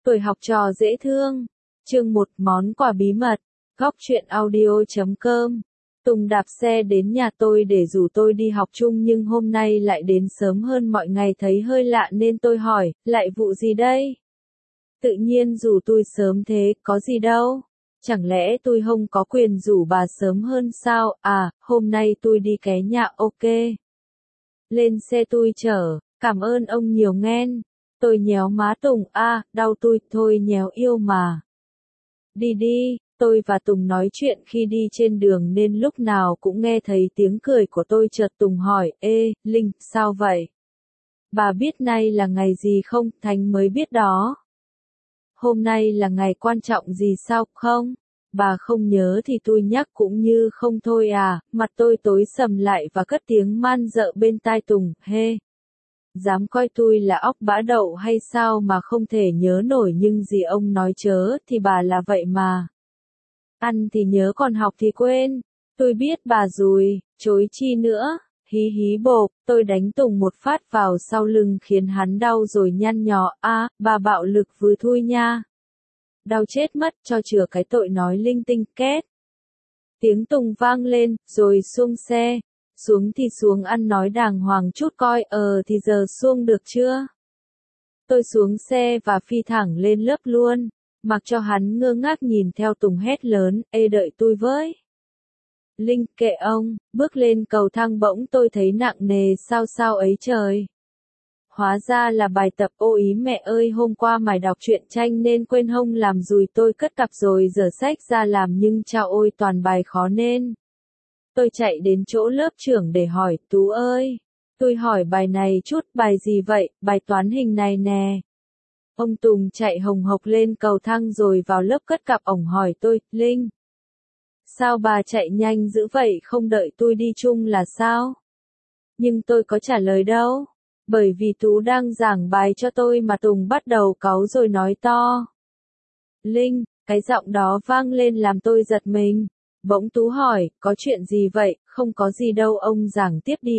Tuổi học trò dễ thương. Chương 1 món quà bí mật. Góc truyện audio.com. Tùng đạp xe đến nhà tôi để rủ tôi đi học chung nhưng hôm nay lại đến sớm hơn mọi ngày thấy hơi lạ nên tôi hỏi, lại vụ gì đây? Tự nhiên rủ tôi sớm thế, có gì đâu? Chẳng lẽ tôi không có quyền rủ bà sớm hơn sao? À, hôm nay tôi đi ké nhà ok. Lên xe tôi chở, cảm ơn ông nhiều nghen. Tôi nhéo má Tùng, đau tôi, thôi nhéo yêu mà. Đi đi, tôi và Tùng nói chuyện khi đi trên đường nên lúc nào cũng nghe thấy tiếng cười của tôi chợt Tùng hỏi, ê, Linh, sao vậy? Bà biết nay là ngày gì không? Thánh mới biết đó. Hôm nay là ngày quan trọng gì sao không? Bà không nhớ thì tôi nhắc cũng như không thôi à, mặt tôi tối sầm lại và cất tiếng man dợ bên tai Tùng, hê. Dám coi tôi là óc bã đậu hay sao mà không thể nhớ nổi nhưng gì ông nói chớ thì bà là vậy mà. Ăn thì nhớ còn học thì quên. Tôi biết bà rồi, chối chi nữa. Hí hí bộp, tôi đánh Tùng một phát vào sau lưng khiến hắn đau rồi nhăn nhó, bà bạo lực vừa thui nha. Đau chết mất cho chừa cái tội nói linh tinh két. Tiếng Tùng vang lên, rồi xuống xe. Xuống thì xuống ăn nói đàng hoàng chút coi, thì giờ xuông được chưa? Tôi xuống xe và phi thẳng lên lớp luôn, mặc cho hắn ngơ ngác nhìn theo Tùng hét lớn, ê đợi tôi với. Linh, kệ ông, bước lên cầu thang bỗng tôi thấy nặng nề sao ấy trời. Hóa ra là bài tập ô ý mẹ ơi hôm qua mải đọc truyện tranh nên quên hông làm dùi tôi cất cặp rồi dở sách ra làm nhưng chao ôi toàn bài khó nên. Tôi chạy đến chỗ lớp trưởng để hỏi, Tú ơi, tôi hỏi bài này chút, bài gì vậy, bài toán hình này nè. Ông Tùng chạy hồng hộc lên cầu thang rồi vào lớp cất cặp ổng hỏi tôi, Linh. Sao bà chạy nhanh dữ vậy không đợi tôi đi chung là sao? Nhưng tôi có trả lời đâu, bởi vì Tú đang giảng bài cho tôi mà Tùng bắt đầu cáu rồi nói to. Linh, cái giọng đó vang lên làm tôi giật mình. Bỗng Tú hỏi, có chuyện gì vậy, không có gì đâu ông giảng tiếp đi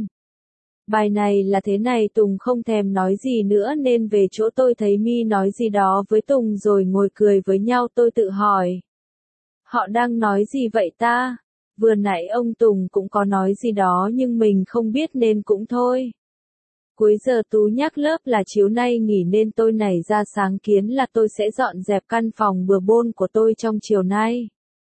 Bài này là thế này Tùng không thèm nói gì nữa nên về chỗ tôi thấy My nói gì đó với Tùng rồi ngồi cười với nhau tôi tự hỏi. Họ đang nói gì vậy ta? Vừa nãy ông Tùng cũng có nói gì đó nhưng mình không biết nên cũng thôi. Cuối giờ Tú nhắc lớp là chiều nay nghỉ nên tôi nảy ra sáng kiến là tôi sẽ dọn dẹp căn phòng bừa bôn của tôi trong chiều nay.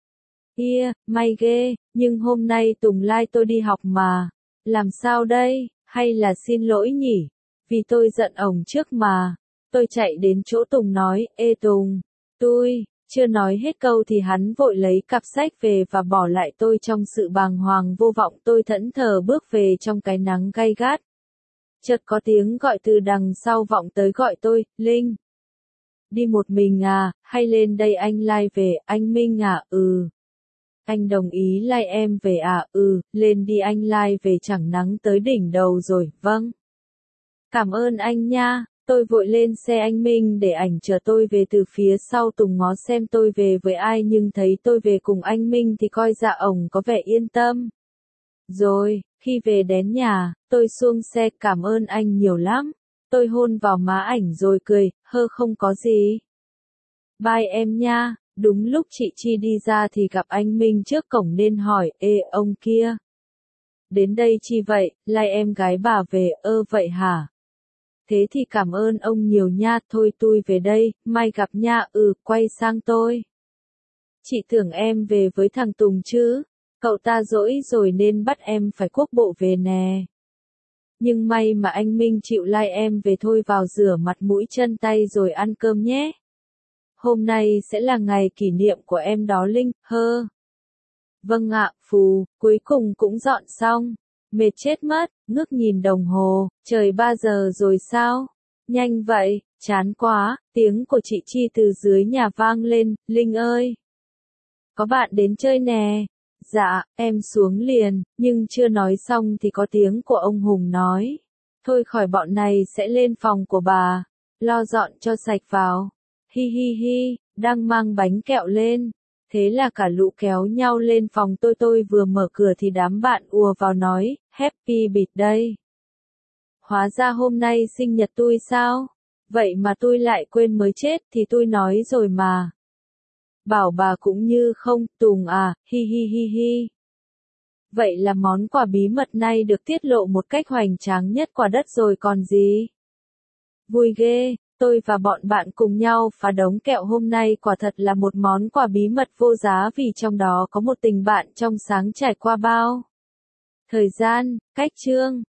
May ghê, nhưng hôm nay Tùng lai tôi đi học mà. Làm sao đây, hay là xin lỗi nhỉ? Vì tôi giận ổng trước mà. Tôi chạy đến chỗ Tùng nói, ê Tùng, tôi, chưa nói hết câu thì hắn vội lấy cặp sách về và bỏ lại tôi trong sự bàng hoàng vô vọng tôi thẫn thờ bước về trong cái nắng gay gắt. Chợt có tiếng gọi từ đằng sau vọng tới gọi tôi, Linh. Đi một mình à, hay lên đây anh lai về, anh Minh à, Anh đồng ý lai em về à, lên đi anh lai về chẳng nắng tới đỉnh đầu rồi, vâng. Cảm ơn anh nha, tôi vội lên xe anh Minh để ảnh chờ tôi về từ phía sau Tùng ngó xem tôi về với ai nhưng thấy tôi về cùng anh Minh thì coi dạ ổng có vẻ yên tâm. Rồi, khi về đến nhà, tôi xuống xe cảm ơn anh nhiều lắm, tôi hôn vào má ảnh rồi cười, không có gì. Bye em nha. Đúng lúc chị Chi đi ra thì gặp anh Minh trước cổng nên hỏi, ê ông kia. Đến đây chi vậy, lai em gái bà về, vậy hả? Thế thì cảm ơn ông nhiều nha, thôi tôi về đây, mai gặp nha, quay sang tôi. Chị tưởng em về với thằng Tùng chứ, cậu ta dỗi rồi nên bắt em phải cuốc bộ về nè. Nhưng may mà anh Minh chịu lai em về thôi vào rửa mặt mũi chân tay rồi ăn cơm nhé. Hôm nay sẽ là ngày kỷ niệm của em đó Linh, Vâng ạ, phù, cuối cùng cũng dọn xong. Mệt chết mất, ngước nhìn đồng hồ, trời 3 giờ rồi sao? Nhanh vậy, chán quá, tiếng của chị Chi từ dưới nhà vang lên, Linh ơi. Có bạn đến chơi nè. Dạ, em xuống liền, nhưng chưa nói xong thì có tiếng của ông Hùng nói. Thôi khỏi bọn này sẽ lên phòng của bà, lo dọn cho sạch vào. Hi hi hi, đang mang bánh kẹo lên. Thế là cả lũ kéo nhau lên phòng tôi vừa mở cửa thì đám bạn ùa vào nói, Happy birthday. Hóa ra hôm nay sinh nhật tôi sao? Vậy mà tôi lại quên mới chết thì tôi nói rồi mà. Bảo bà cũng như không, Tùng à, hi hi hi hi. Vậy là món quà bí mật này được tiết lộ một cách hoành tráng nhất quả đất rồi còn gì. Vui ghê, tôi và bọn bạn cùng nhau phá đống kẹo hôm nay quả thật là một món quà bí mật vô giá vì trong đó có một tình bạn trong sáng trải qua bao thời gian, cách chương.